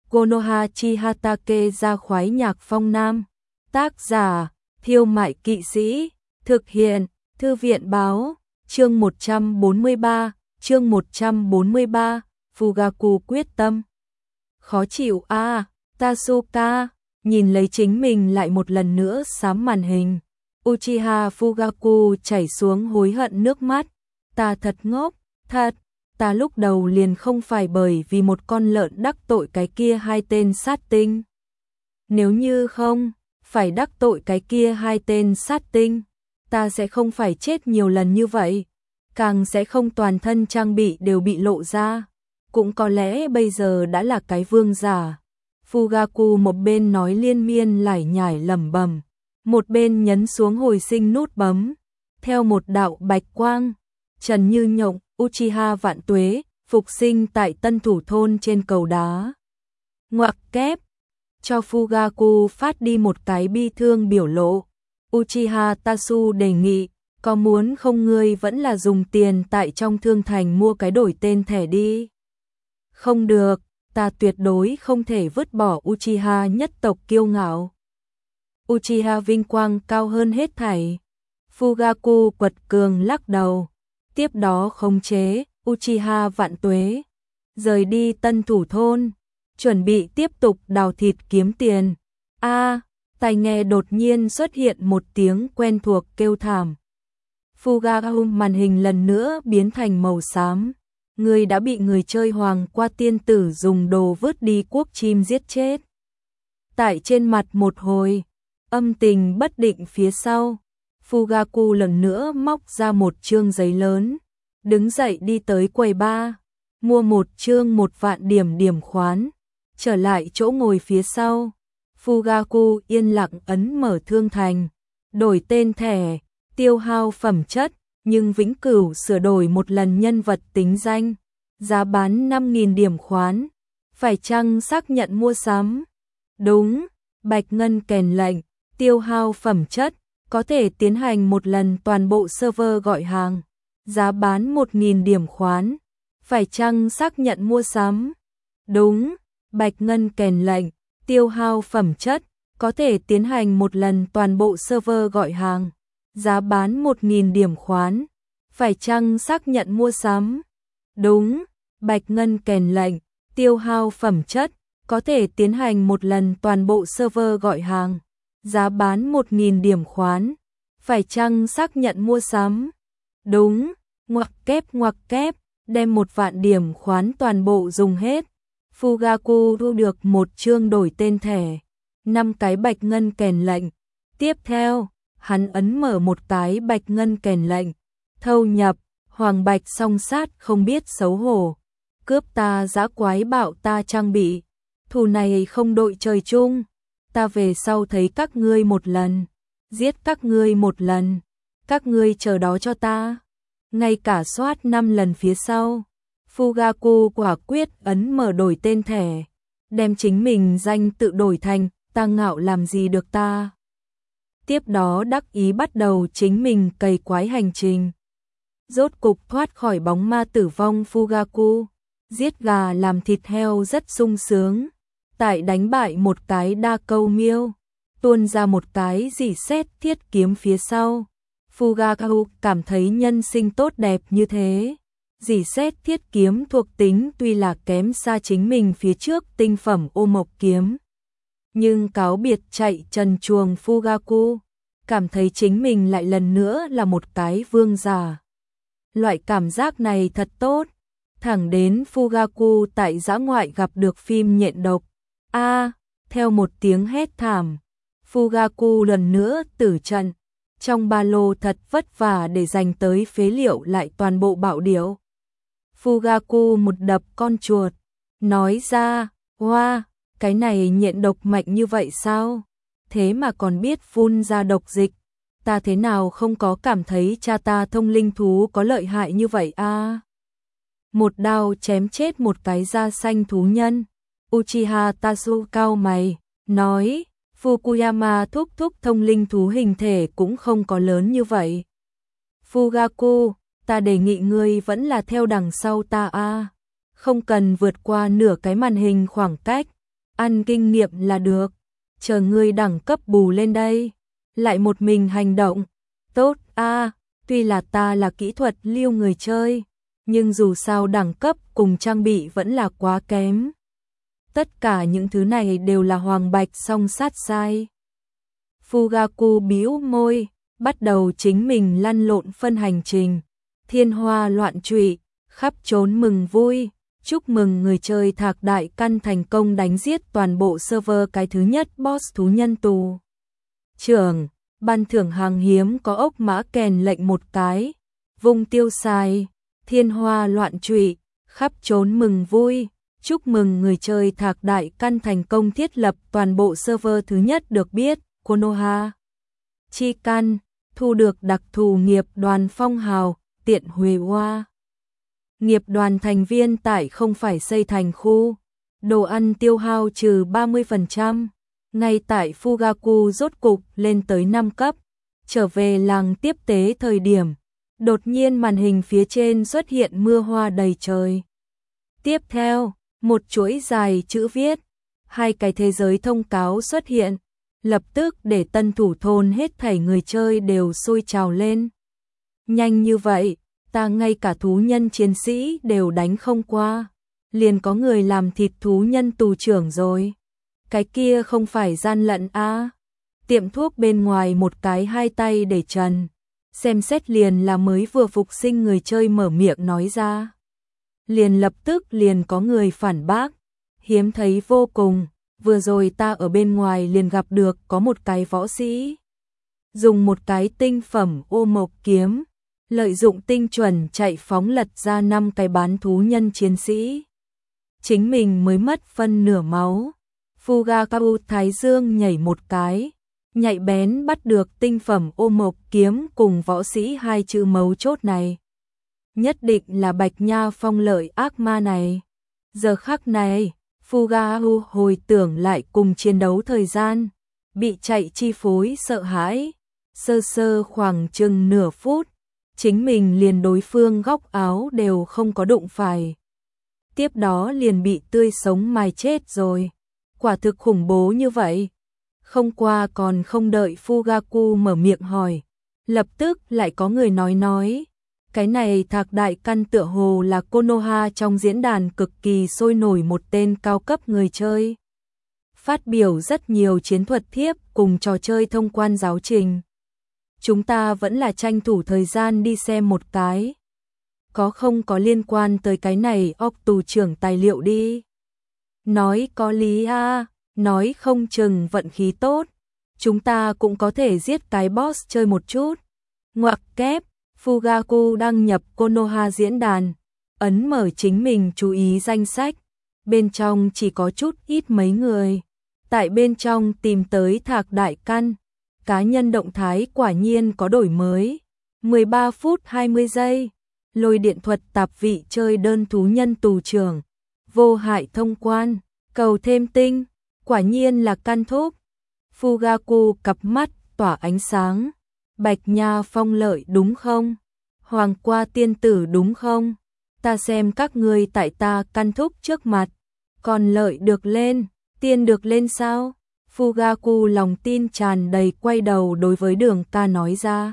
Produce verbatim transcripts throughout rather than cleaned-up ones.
Konoha Chihatake ra khoái nhạc phong nam. Tác giả, Thiêu Mại Kỵ Sĩ. Thực hiện, Thư viện báo. Chương một trăm bốn mươi ba, chương một trăm bốn mươi ba, Fugaku quyết tâm. Khó chịu a, à, Tasuka, nhìn lấy chính mình lại một lần nữa sám màn hình. Uchiha Fugaku chảy xuống hối hận nước mắt. Ta thật ngốc, thật, ta lúc đầu liền không phải bởi vì một con lợn đắc tội cái kia hai tên sát tinh. Nếu như không, phải đắc tội cái kia hai tên sát tinh, ta sẽ không phải chết nhiều lần như vậy, càng sẽ không toàn thân trang bị đều bị lộ ra, cũng có lẽ bây giờ đã là cái vương giả. Fugaku một bên nói liên miên lải nhải lẩm bẩm, một bên nhấn xuống hồi sinh nút bấm. Theo một đạo bạch quang, Trần Như Nhộng, Uchiha vạn tuế, phục sinh tại Tân Thủ Thôn trên cầu đá. Ngoặc kép, cho Fugaku phát đi một cái bi thương biểu lộ. Uchiha Tasu đề nghị, có muốn không ngươi vẫn là dùng tiền tại trong thương thành mua cái đổi tên thẻ đi. Không được, ta tuyệt đối không thể vứt bỏ Uchiha nhất tộc kiêu ngạo. Uchiha vinh quang cao hơn hết thảy. Fugaku quật cường lắc đầu, tiếp đó khống chế Uchiha vạn tuế, rời đi Tân Thủ Thôn, chuẩn bị tiếp tục đào thịt kiếm tiền. A, à, tai nghe đột nhiên xuất hiện một tiếng quen thuộc kêu thảm. Fugaku màn hình lần nữa biến thành màu xám. Người đã bị người chơi hoàng qua tiên tử dùng đồ vứt đi quốc chim giết chết. Tại trên mặt một hồi, âm tình bất định phía sau, Fugaku lần nữa móc ra một chương giấy lớn, đứng dậy đi tới quầy bar, mua một chương một vạn điểm điểm khoán, trở lại chỗ ngồi phía sau. Fugaku yên lặng ấn mở thương thành, đổi tên thẻ, tiêu hao phẩm chất, nhưng vĩnh cửu sửa đổi một lần nhân vật tính danh, giá bán năm nghìn điểm khoán, phải chăng xác nhận mua sắm? Đúng, bạch ngân kèn lệnh, tiêu hao phẩm chất, có thể tiến hành một lần toàn bộ server gọi hàng, giá bán một nghìn điểm khoán, phải chăng xác nhận mua sắm? Đúng, bạch ngân kèn lệnh, tiêu hao phẩm chất, có thể tiến hành một lần toàn bộ server gọi hàng, giá bán một nghìn điểm khoán, phải chăng xác nhận mua sắm? Đúng, bạch ngân kèn lệnh, tiêu hao phẩm chất, có thể tiến hành một lần toàn bộ server gọi hàng, giá bán một nghìn điểm khoán, phải chăng xác nhận mua sắm? Đúng, ngoặc kép ngoặc kép, đem một vạn điểm khoán toàn bộ dùng hết. Fugaku thu được một chương đổi tên thẻ, năm cái bạch ngân kèn lệnh. Tiếp theo, hắn ấn mở một cái bạch ngân kèn lệnh, thâu nhập, hoàng bạch song sát không biết xấu hổ, cướp ta dã quái bạo ta trang bị, thù này không đội trời chung, ta về sau thấy các ngươi một lần, giết các ngươi một lần, các ngươi chờ đó cho ta, ngay cả soát năm lần phía sau. Fugaku quả quyết ấn mở đổi tên thẻ, đem chính mình danh tự đổi thành ta ngạo làm gì được ta. Tiếp đó đắc ý bắt đầu chính mình cày quái hành trình. Rốt cục thoát khỏi bóng ma tử vong Fugaku, giết gà làm thịt heo rất sung sướng. Tại đánh bại một cái đa câu miêu, tuôn ra một cái dỉ sét thiết kiếm phía sau. Fugaku cảm thấy nhân sinh tốt đẹp như thế. Dỉ sét thiết kiếm thuộc tính tuy là kém xa chính mình phía trước tinh phẩm ô mộc kiếm, nhưng cáo biệt chạy trần chuồng Fugaku, cảm thấy chính mình lại lần nữa là một cái vương giả. Loại cảm giác này thật tốt, thẳng đến Fugaku tại dã ngoại gặp được phim nhện độc. A, à, theo một tiếng hét thảm, Fugaku lần nữa tử trận, trong ba lô thật vất vả để dành tới phế liệu lại toàn bộ bạo điệu. Fugaku một đập con chuột, nói ra, hoa, wow, cái này nhện độc mạnh như vậy sao? Thế mà còn biết phun ra độc dịch, ta thế nào không có cảm thấy cha ta thông linh thú có lợi hại như vậy a? À? Một đao chém chết một cái da xanh thú nhân. Uchiha Tasu cao mày, nói, Fukuyama thúc thúc thông linh thú hình thể cũng không có lớn như vậy. Fugaku, ta đề nghị ngươi vẫn là theo đằng sau ta a, không cần vượt qua nửa cái màn hình khoảng cách, ăn kinh nghiệm là được, chờ ngươi đẳng cấp bù lên đây, lại một mình hành động. Tốt a, tuy là ta là kỹ thuật lưu người chơi, nhưng dù sao đẳng cấp cùng trang bị vẫn là quá kém. Tất cả những thứ này đều là hoàng bạch song sát sai. Fugaku bĩu môi, bắt đầu chính mình lăn lộn phân hành trình. Thiên hoa loạn trụy, khắp trốn mừng vui. Chúc mừng người chơi Thạc Đại Căn thành công đánh giết toàn bộ server cái thứ nhất boss thú nhân tù trưởng. Ban thưởng hàng hiếm có ốc mã kèn lệnh một cái. Vùng tiêu xài, thiên hoa loạn trụy, khắp trốn mừng vui. Chúc mừng người chơi Thạc Đại Căn thành công thiết lập toàn bộ server thứ nhất được biết, Konoha Chi Căn, thu được đặc thù nghiệp đoàn phong hào, tiện huề hoa. Nghiệp đoàn thành viên tại không phải xây thành khu, đồ ăn tiêu hao trừ ba mươi phần trăm. Ngay tại Fugaku rốt cục lên tới năm cấp, trở về làng tiếp tế thời điểm, đột nhiên màn hình phía trên xuất hiện mưa hoa đầy trời. Tiếp theo, một chuỗi dài chữ viết, hai cái thế giới thông cáo xuất hiện, lập tức để tân thủ thôn hết thảy người chơi đều sôi trào lên. Nhanh như vậy, ta ngay cả thú nhân chiến sĩ đều đánh không qua, liền có người làm thịt thú nhân tù trưởng rồi. Cái kia không phải gian lận a? À? Tiệm thuốc bên ngoài một cái hai tay để trần, xem xét liền là mới vừa phục sinh người chơi mở miệng nói ra. Liền lập tức liền có người phản bác, hiếm thấy vô cùng, vừa rồi ta ở bên ngoài liền gặp được có một cái võ sĩ. Dùng một cái tinh phẩm ô mộc kiếm, lợi dụng tinh chuẩn chạy phóng lật ra năm cái bán thú nhân chiến sĩ. Chính mình mới mất phân nửa máu. Fugaku thái dương nhảy một cái, nhạy bén bắt được tinh phẩm ô mộc kiếm cùng võ sĩ hai chữ mấu chốt này. Nhất định là Bạch Nha Phong lợi ác ma này. Giờ khắc này, Fugaku hồi tưởng lại cùng chiến đấu thời gian, bị chạy chi phối sợ hãi, sơ sơ khoảng chừng nửa phút, chính mình liền đối phương góc áo đều không có đụng phải. Tiếp đó liền bị tươi sống mài chết rồi. Quả thực khủng bố như vậy. Không qua còn không đợi Fugaku mở miệng hỏi, lập tức lại có người nói nói. Cái này Thạc Đại Căn tựa hồ là Konoha trong diễn đàn cực kỳ sôi nổi một tên cao cấp người chơi. Phát biểu rất nhiều chiến thuật thiếp cùng trò chơi thông quan giáo trình. Chúng ta vẫn là tranh thủ thời gian đi xem một cái. Có không có liên quan tới cái này óc tù trưởng tài liệu đi. Nói có lý a, nói không chừng vận khí tốt, chúng ta cũng có thể giết cái boss chơi một chút. Ngoặc kép, Fugaku đăng nhập Konoha diễn đàn, ấn mở chính mình chú ý danh sách, bên trong chỉ có chút ít mấy người. Tại bên trong tìm tới Thạc Đại Căn, cá nhân động thái quả nhiên có đổi mới. mười ba phút hai mươi giây, lôi điện thuật tạp vị chơi đơn thú nhân tù trưởng, vô hại thông quan. Cầu thêm tinh, quả nhiên là Căn thúc. Fugaku cặp mắt tỏa ánh sáng. Bạch Nha Phong lợi đúng không? Hoàng qua tiên tử đúng không? Ta xem các ngươi tại ta Căn thúc trước mặt, còn lợi được lên, tiên được lên sao? Fugaku lòng tin tràn đầy quay đầu đối với Đường Ca nói ra.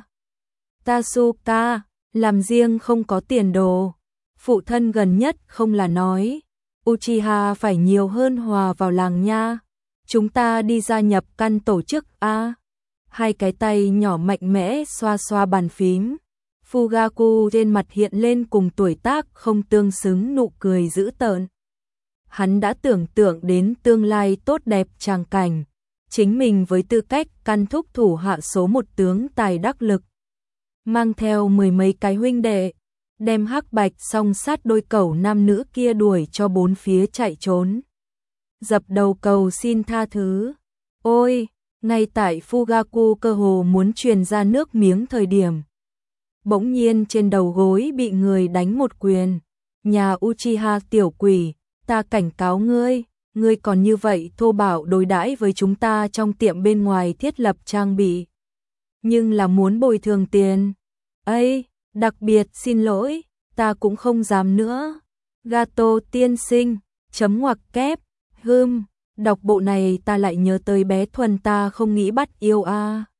Tasuka, làm riêng không có tiền đồ. Phụ thân gần nhất không là nói Uchiha phải nhiều hơn hòa vào làng nha. Chúng ta đi gia nhập Căn tổ chức a. Hai cái tay nhỏ mạnh mẽ xoa xoa bàn phím. Fugaku trên mặt hiện lên cùng tuổi tác không tương xứng nụ cười dữ tợn. Hắn đã tưởng tượng đến tương lai tốt đẹp tràng cảnh, chính mình với tư cách Căn thúc thủ hạ số một tướng tài đắc lực, mang theo mười mấy cái huynh đệ, đem hắc bạch song sát đôi cẩu nam nữ kia đuổi cho bốn phía chạy trốn. Dập đầu cầu xin tha thứ. Ôi, ngay tại Fugaku cơ hồ muốn truyền ra nước miếng thời điểm, bỗng nhiên trên đầu gối bị người đánh một quyền. Nhà Uchiha tiểu quỷ, ta cảnh cáo ngươi, ngươi còn như vậy thô bạo đối đãi với chúng ta trong tiệm bên ngoài thiết lập trang bị, nhưng là muốn bồi thường tiền. Ây, đặc biệt xin lỗi, ta cũng không dám nữa. Gato tiên sinh, chấm ngoặc kép, hưm, Đọc bộ này ta lại nhớ tới bé Thuần ta không nghĩ bắt yêu a.